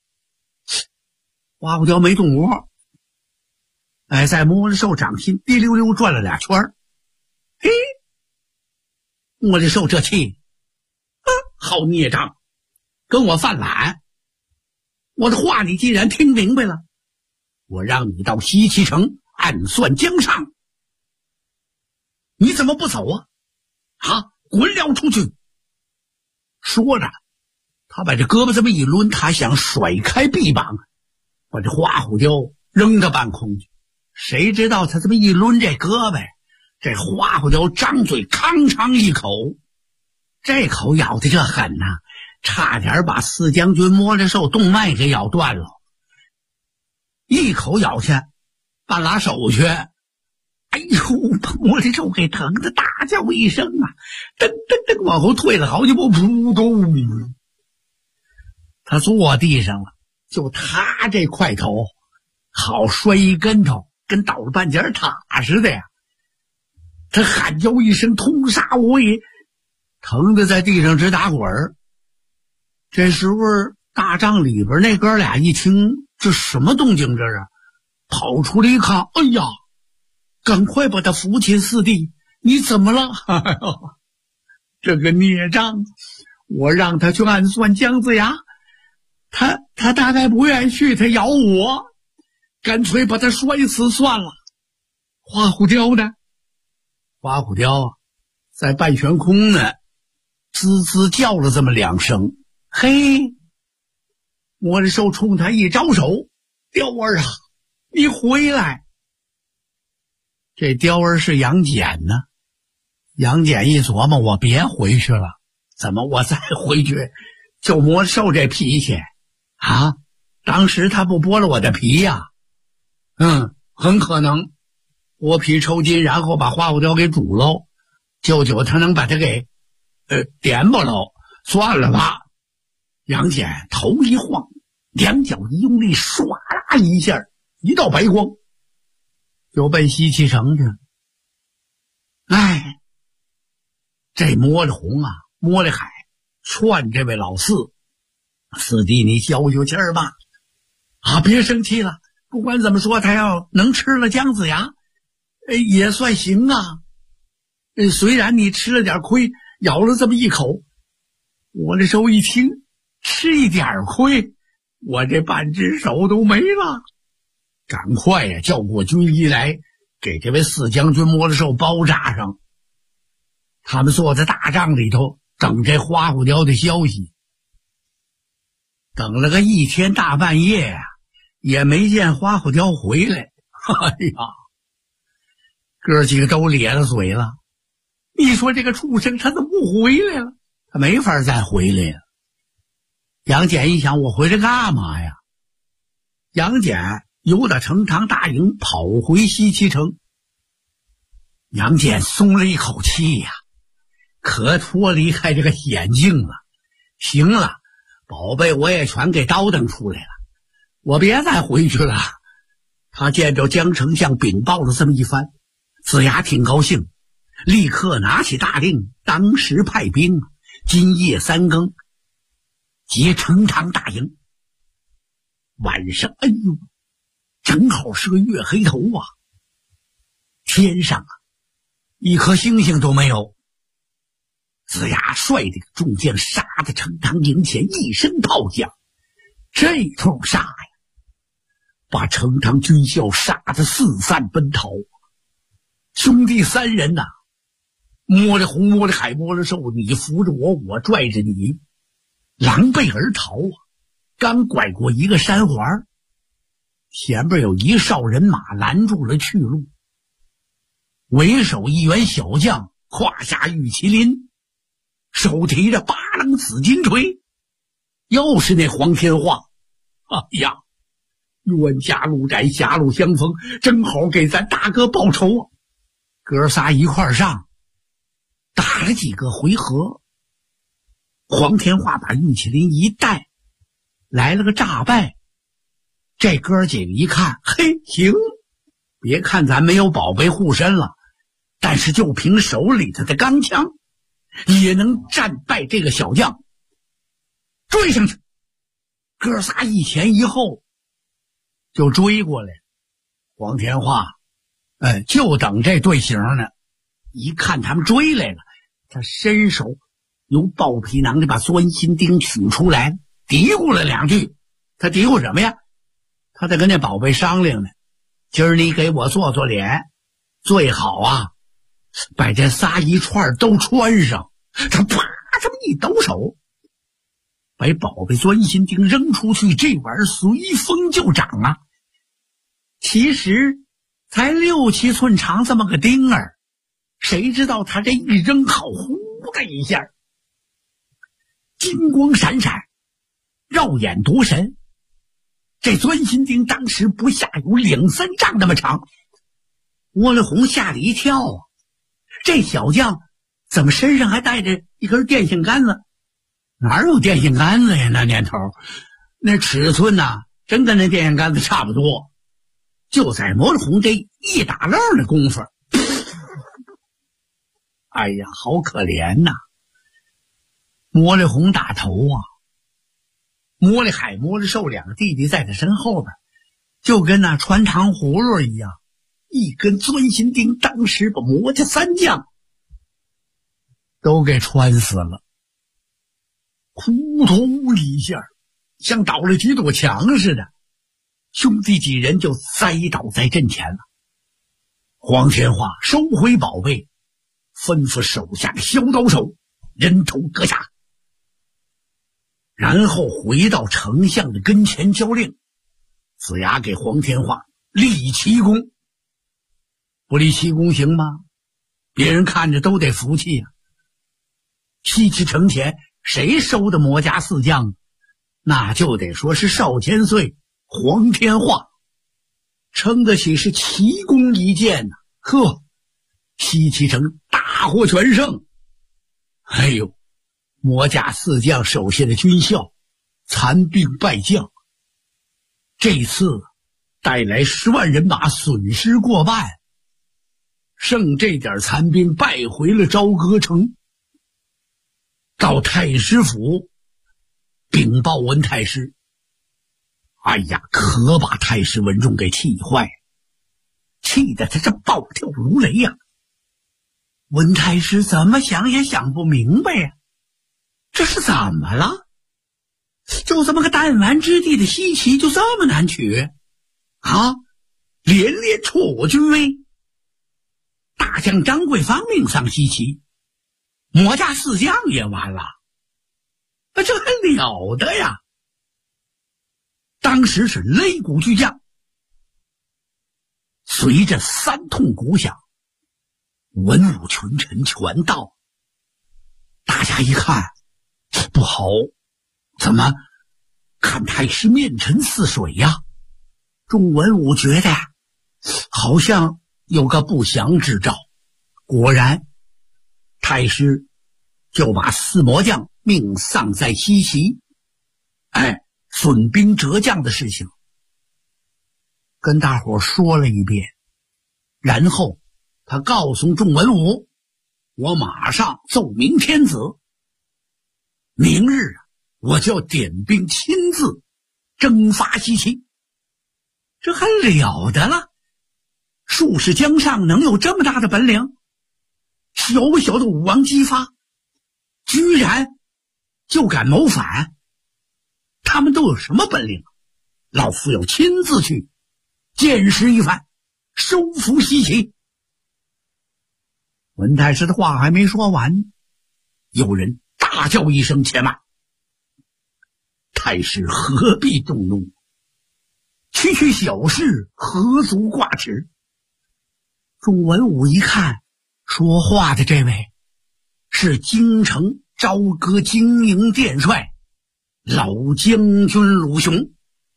花虎雕没动窝，哎，在魔力兽掌心滴溜溜转了俩圈。嘿，魔力兽这气，好孽障，跟我犯懒。我的话你既然听明白了，我让你到西岐城暗算姜尚，你怎么不走啊？啊，滚了出去！说着，他把这胳膊这么一抡，他想甩开臂膀，把这花虎雕扔到半空去。谁知道他这么一抡这胳膊，这花虎雕张嘴吭哧一口，这口咬的这狠呐，差点把四将军魔力兽动脉给咬断了。一口咬下，半拉手去，哎呦，把魔力兽给疼的大叫一声啊，噔噔噔往后退了好几步，扑通，他坐地上了。就他这块头，好摔一跟头，跟倒了半截塔似的呀。他喊叫一声，通杀我也，疼得在地上直打滚儿。这时候大帐里边那哥俩一听，这什么动静这是？跑出来一看，哎呀，赶快把他扶起。四弟，你怎么了？哎呦，这个孽障，我让他去暗算姜子牙，他大概不愿意去，他咬我，干脆把他摔死算了。花虎雕呢？花虎雕啊，在半悬空呢，滋滋叫了这么两声。嘿，魔力兽冲他一招手，雕儿啊，你回来。这雕儿是杨戬呢。杨戬一琢磨，我别回去了，怎么我再回去就魔兽这脾气啊？当时他不剥了我的皮呀？很可能剥皮抽筋，然后把花虎雕给煮喽，舅舅他能把他给点不喽，算了吧。杨戬头一晃，两脚一用力，唰啦一下，一道白光就奔西岐城去了。哎，这魔力红啊，魔力海劝这位老四弟，你消消气儿吧， 别生气了，不管怎么说，他要能吃了姜子牙，也算行啊。虽然你吃了点亏，咬了这么一口，我这时候一听吃一点亏，我这半只手都没了。赶快呀，叫过军医来，给这位四将军摸了寿包扎上。他们坐在大帐里头等这花虎雕的消息，等了个一天大半夜呀，也没见花虎雕回来。哎呀，哥几个都咧了嘴了。你说这个畜生他怎么不回来了？他没法再回来了。杨戬一想，我回来干嘛呀？杨戬由打成堂大营跑回西岐城。杨戬松了一口气呀，可脱离开这个险境了。行了，宝贝我也全给叨腾出来了，我别再回去了。他见着江丞相禀报了这么一番，子牙挺高兴，立刻拿起大令，当时派兵，今夜3更劫成堂大营。晚上，哎呦，正好是个月黑头啊，天上啊一颗星星都没有。子牙率领众将杀在成堂营前，一声炮响，这通杀呀，把成堂军校杀得四散奔逃。兄弟3人呐，摸着红，摸着海，摸着寿，你扶着我，我拽着你，狼狈而逃啊！刚拐过一个山环，前边有一哨人马拦住了去路。为首一员小将胯下玉麒麟，手提着8棱紫金锤，又是那黄天化。哎呀，冤家路窄，狭路相逢，正好给咱大哥报仇啊！哥仨一块上，打了几个回合，黄天化把玉麒麟一带，来了个诈败。这哥几个一看，嘿，行，别看咱没有宝贝护身了，但是就凭手里头的钢枪，也能战败这个小将。追上去，哥仨一前一后就追过来。黄天化就等这队形呢，一看他们追来了，他伸手由豹皮囊里把钻心钉取出来，嘀咕了2句。他嘀咕什么呀？他在跟那宝贝商量呢，今儿你给我做做脸，最好啊把这仨一串都穿上。他啪这么一抖手，把宝贝钻心钉扔出去，这玩意儿随风就长啊。其实才6、7寸长这么个钉儿，谁知道他这一扔，好呼的一下，金光闪闪，绕眼夺神。这钻心钉当时不下有2、3丈那么长。窝了红吓了一跳啊，这小将怎么身上还带着一根电线杆子？哪有电线杆子呀？那年头那尺寸呐，真跟那电线杆子差不多。就在魔了红这一打漏的功夫，哎呀，好可怜呐！魔了红打头啊，魔了海、魔了寿2个弟弟在他身后边，就跟那穿糖葫芦一样，一根钻心钉当时把魔家3将都给穿死了。扑通一下，像倒了几堵墙似的，兄弟几人就栽倒在阵前了。黄天化收回宝贝，吩咐手下的削刀手人头割下，然后回到丞相的跟前交令。子牙给黄天化立奇功，不立奇功行吗？别人看着都得服气呀。西岐城前谁收的魔家4将？那就得说是少千岁黄天化，称得起是奇功一件呐。呵，西岐城大获全胜。哎呦，魔家4将手下的军校残兵败将，这次带来10万人马，损失过半，剩这点残兵败回了朝歌城。到太师府禀报文太师， 哎呀，可把太师文仲给气坏了，气得他这暴跳如雷呀！文太师怎么想也想不明白呀，这是怎么了？就这么个弹丸之地的西岐就这么难取啊？连连挫我军威，大将张桂芳命丧西岐，魔家四将也完了，这还了得呀！当时是擂鼓巨将，随着三通鼓响，文武群臣全到。大家一看不好，怎么看太师面沉似水呀？众文武觉得呀，好像有个不祥之兆。果然，太师就把四魔将命丧在西岐，损兵折将的事情跟大伙说了一遍，然后他告诉众文武，我马上奏明天子，明日我就要点兵亲自征伐西岐。这还了得了，术士江上能有这么大的本领？小小的武王姬发居然就敢谋反，他们都有什么本领？老夫要亲自去见识一番，收服西岐。文太师的话还没说完，有人大叫一声：“且慢！太师何必动怒？区小事，何足挂齿？”众文武一看，说话的这位是京城朝歌精营殿帅老将军鲁雄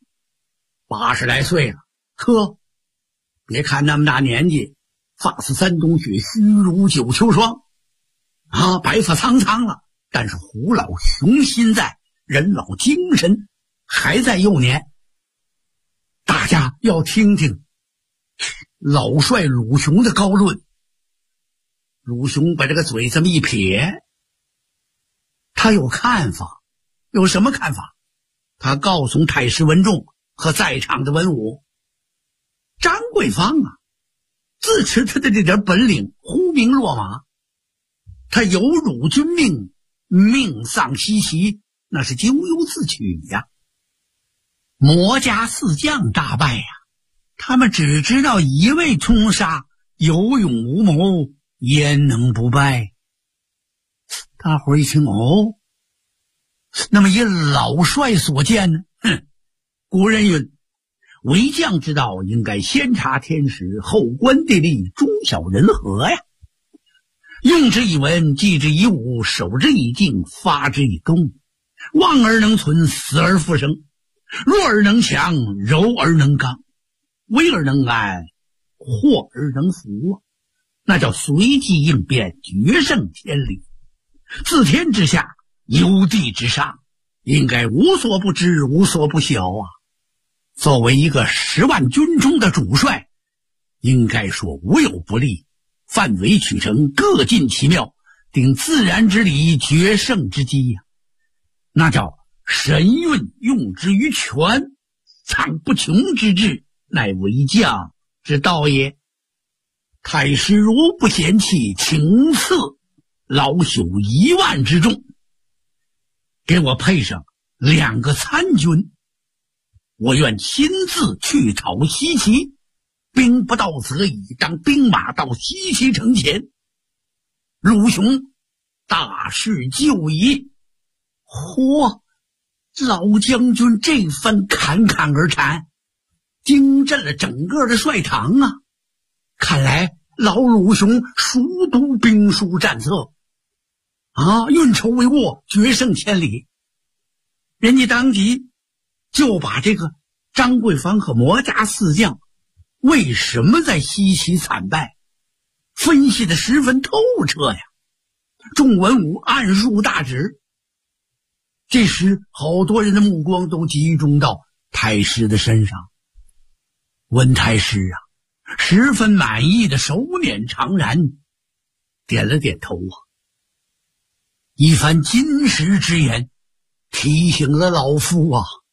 ，80来岁了，呵，别看那么大年纪，发似山冬雪，须如九秋霜啊，白发苍苍了，但是虎老雄心在，人老精神还在幼年。大家要听听老帅鲁雄的高论。鲁雄把这个嘴这么一撇，他有看法。有什么看法？他告诉太师文仲和在场的文武，张桂芳啊，自持他的这点本领，呼名落马，他有辱君命丧西岐，那是咎由自取呀。魔家四将大败呀，他们只知道一味冲杀，有勇无谋，焉能不败？大伙儿一听，哦，那么以老帅所见呢？古人云，为将之道，应该先察天时，后观地利，中晓人和呀。用之以文，记之以武，守之以静，发之以攻。望而能存，死而复生。弱而能强，柔而能刚，危而能安，祸而能服，那叫随机应变，决胜天理。自天之下，由地之上，应该无所不知，无所不晓啊。作为一个10万军中的主帅，应该说无有不利，范围取成，各尽其妙，顶自然之理，决胜之机呀。那叫神运用之于权，藏不穷之志，乃为将之道也。太师如不嫌弃，请赐老朽1万之众，给我配上2个参军，我愿亲自去讨西岐，兵不到则已，当兵马到西岐城前。鲁雄大势就矣。嚯！老将军这番侃侃而谈，惊震了整个的帅堂啊！看来老鲁雄熟读兵书战策啊，运筹帷幄，决胜千里。人家当即就把这个张桂芳和魔家四将为什么在西岐惨败分析得十分透彻呀。众文武按数大指。这时好多人的目光都集中到太师的身上。文太师啊，十分满意的手捻长髯，点了点头啊。一番金石之言提醒了老夫啊，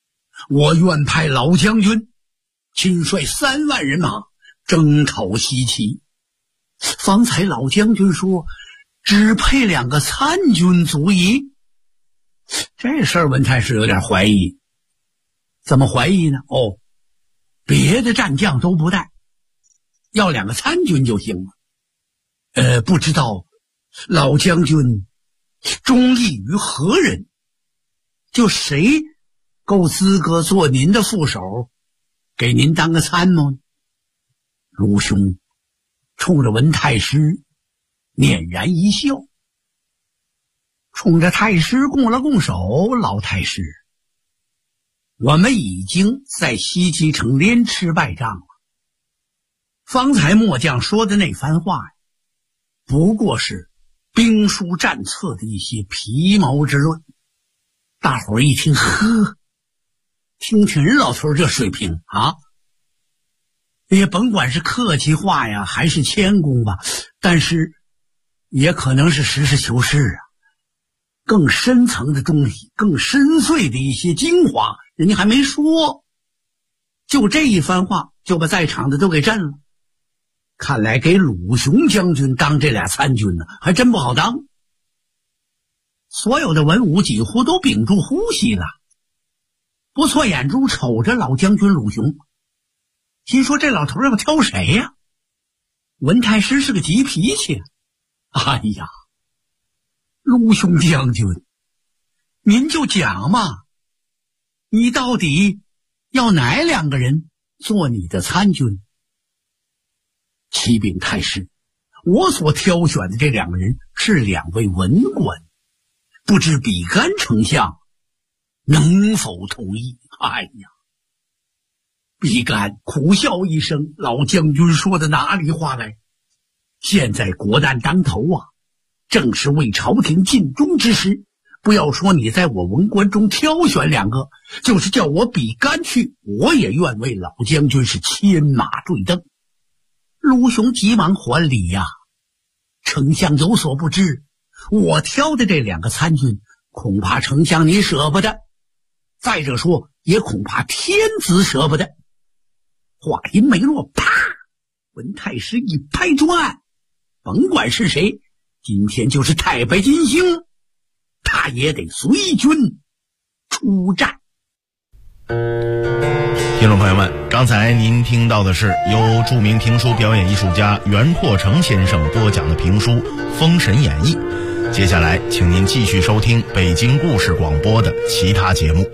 我愿派老将军亲率3万人马征讨西岐。方才老将军说只配2个参军足矣，这事儿文太师有点怀疑。怎么怀疑呢？别的战将都不带，要2个参军就行了。不知道老将军忠义于何人？就谁够资格做您的副手，给您当个参谋呢？卢兄冲着文太师捻然一笑，冲着太师拱了拱手：老太师，我们已经在西岐城连吃败仗了。方才末将说的那番话呀，不过是兵书战策的一些皮毛之论。大伙儿一听，听人老头这水平啊，也甭管是客气话呀还是谦恭吧，但是也可能是实事求是啊。更深层的东西，更深邃的一些精华，人家还没说，就这一番话就把在场的都给震了。看来给鲁雄将军当这俩参军呢，还真不好当。所有的文武几乎都屏住呼吸了，不错眼珠瞅着老将军鲁雄，心说这老头要挑谁呀？文太师是个急脾气。哎呀，鲁雄将军，您就讲嘛，你到底要哪2个人做你的参军？启禀太师，我所挑选的这2个人是2位文官，不知比干丞相能否同意？哎呀，比干苦笑一声，老将军说的哪里话来？现在国难当头啊，正是为朝廷尽忠之时，不要说你在我文官中挑选2个，就是叫我比干去，我也愿为老将军是牵马坠镫。鲁雄急忙还礼呀，丞相有所不知，我挑的这2个参军，恐怕丞相你舍不得，再者说也恐怕天子舍不得。话音没落，啪！文太师一拍桌案，甭管是谁，今天就是太白金星，他也得随军出战。 听众朋友们，刚才您听到的是由著名评书表演艺术家袁阔成先生播讲的评书《封神演义》。接下来请您继续收听北京故事广播的其他节目。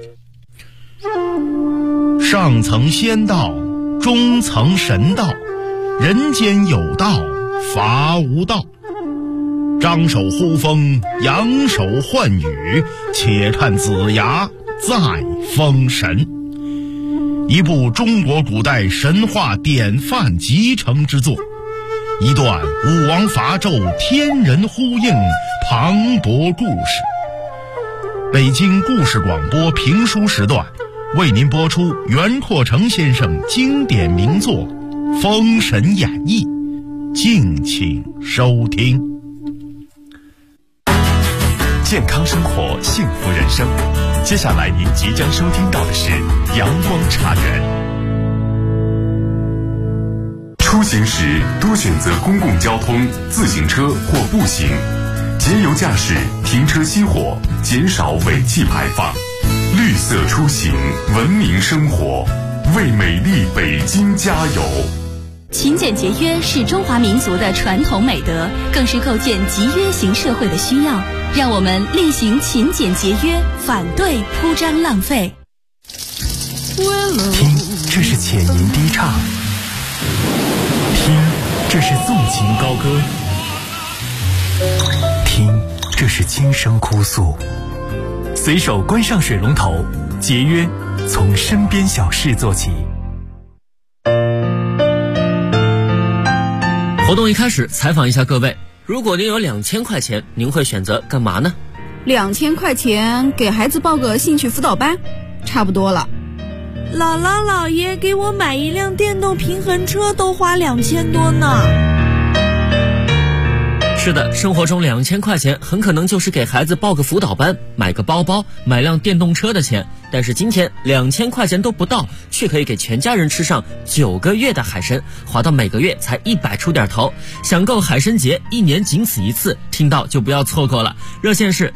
上层仙道，中层神道，人间有道，伐无道。张手呼风，扬手唤雨，且看子牙再封神。一部中国古代神话典范集成之作，一段武王伐纣天人呼应磅礴故事。北京故事广播评书时段为您播出袁阔成先生经典名作《封神演义》，敬请收听。 健康生活，幸福人生。接下来您即将收听到的是阳光茶园。出行时多选择公共交通、自行车或步行，节油驾驶，停车熄火，减少尾气排放。绿色出行，文明生活，为美丽北京加油。 勤俭节约是中华民族的传统美德，更是构建集约型社会的需要。让我们厉行勤俭节约，反对铺张浪费。 听，这是浅吟低唱；听，这是纵情高歌；听，这是轻声哭诉。随手关上水龙头，节约从身边小事做起。 活动一开始，采访一下各位，如果您有2000块钱，您会选择干嘛呢 ？2000块钱给孩子报个兴趣辅导班，差不多了。 姥姥姥爷给我买一辆电动平衡车都花2000多呢。 是的，生活中2000块钱很可能就是给孩子报个辅导班、买个包包、买辆电动车的钱， 但是今天2000块钱都不到，却可以给全家人吃上9个月的海参，划到每个月才100出点头。想购海参节，1年仅此一次，听到就不要错过了。热线是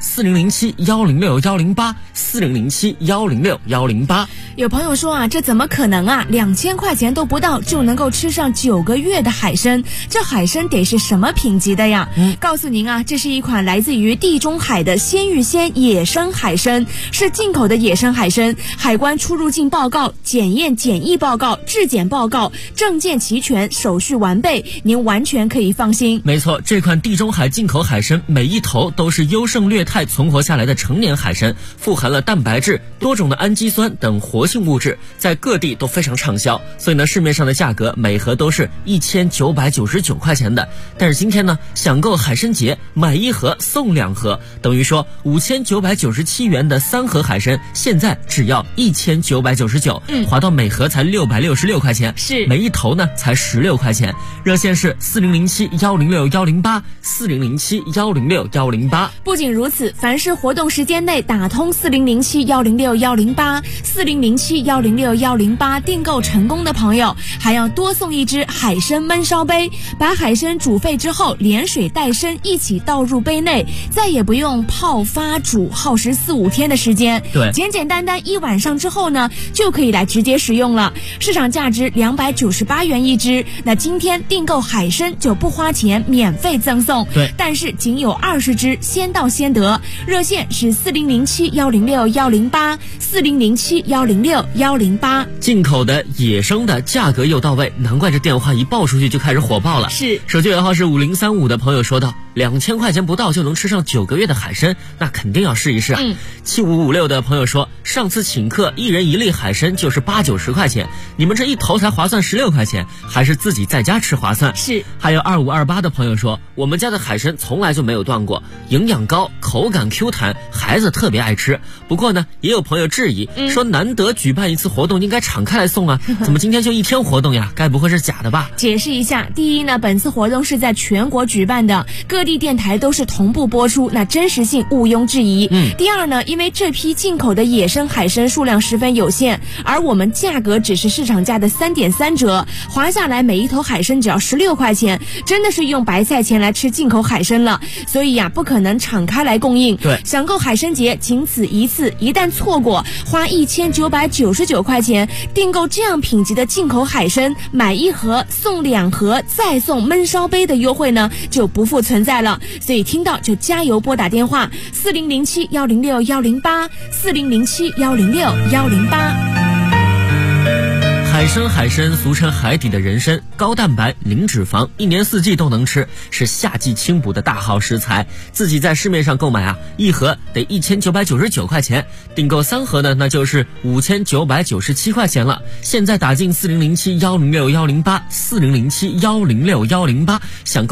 4007-106-108，4007-106-108。 有朋友说啊，这怎么可能啊？2000块钱都不到就能够吃上9个月的海参，这海参得是什么品级的呀？告诉您啊，这是一款来自于地中海的鲜芋仙野生海参，是进口的野生海参，海关出入境报告、检验检疫报告、质检报告，证件齐全，手续完备，您完全可以放心。 没错，这款地中海进口海参每一头都是优胜劣汰存活下来的成年海参，富含了蛋白质、多种的氨基酸等活性物质，在各地都非常畅销，所以呢，市面上的价格每盒都是1999块钱的。但是今天呢，想购海参节，买1盒送2盒，等于说5997元的3盒海参，现在只要1999，划到每盒才666块钱， 是每一头呢才16块钱。热线是4007-106-108，4007-106-108。 不仅如此，凡是活动时间内打通4007-106-108、4007-106-108订购成功的朋友，还要多送1只海参焖烧杯，把海参煮沸之后，连水带参一起倒入杯内，再也不用泡发煮，耗时4-5天的时间。 对， 简简单单1晚上之后呢，就可以来直接使用了。市场价值298元1只，那今天订购海参就不花钱，免费赠送。 对， 但是仅有20只，先到先得。热线是4007-106-108， 4007-106-108。 进口的野生的价格又到位，难怪这电话一报出去就开始火爆了。 是， 手机尾号是5035的朋友说道，2000块钱不到就能吃上9个月的海参，那肯定要试一试啊。7556的朋友说，上次请客1人1粒海参就是80-90块钱，你们这一头才划算16块钱，还是自己在家吃划算。 是。 还有2528的朋友说，我们家的海参从来就没有断过，营养高，口感 Q 弹，孩子特别爱吃。不过呢，也有朋友质疑，说难得举办一次活动，应该敞开来送啊，怎么今天就1天活动呀？该不会是假的吧？ 解释一下，第一呢，本次活动是在全国举办的，各地电台都是同步播出，那真实性毋庸置疑。第二呢，因为这批进口的野生海参数量十分有限，而我们价格只是市场价的3.3折，划下来每一头海参只要16块钱，真的是用白菜钱来吃进口海参了，所以呀，不可能敞开来供应。 对， 想购海参节仅此一次，一旦错过，花1999块钱订购这样品级的进口海参，买1盒送2盒，再送焖烧杯的优惠呢，就不复存在了。所以听到就加油拨打电话4007-106-108， 4007-106-108。 海参俗称海底的人参，高蛋白零脂肪，1年4季都能吃，是夏季清补的大好食材。自己在市面上购买啊，1盒得1999块钱，订购3盒呢，那就是5997块钱了。现在打进4007-106-108，4007-106-108，想购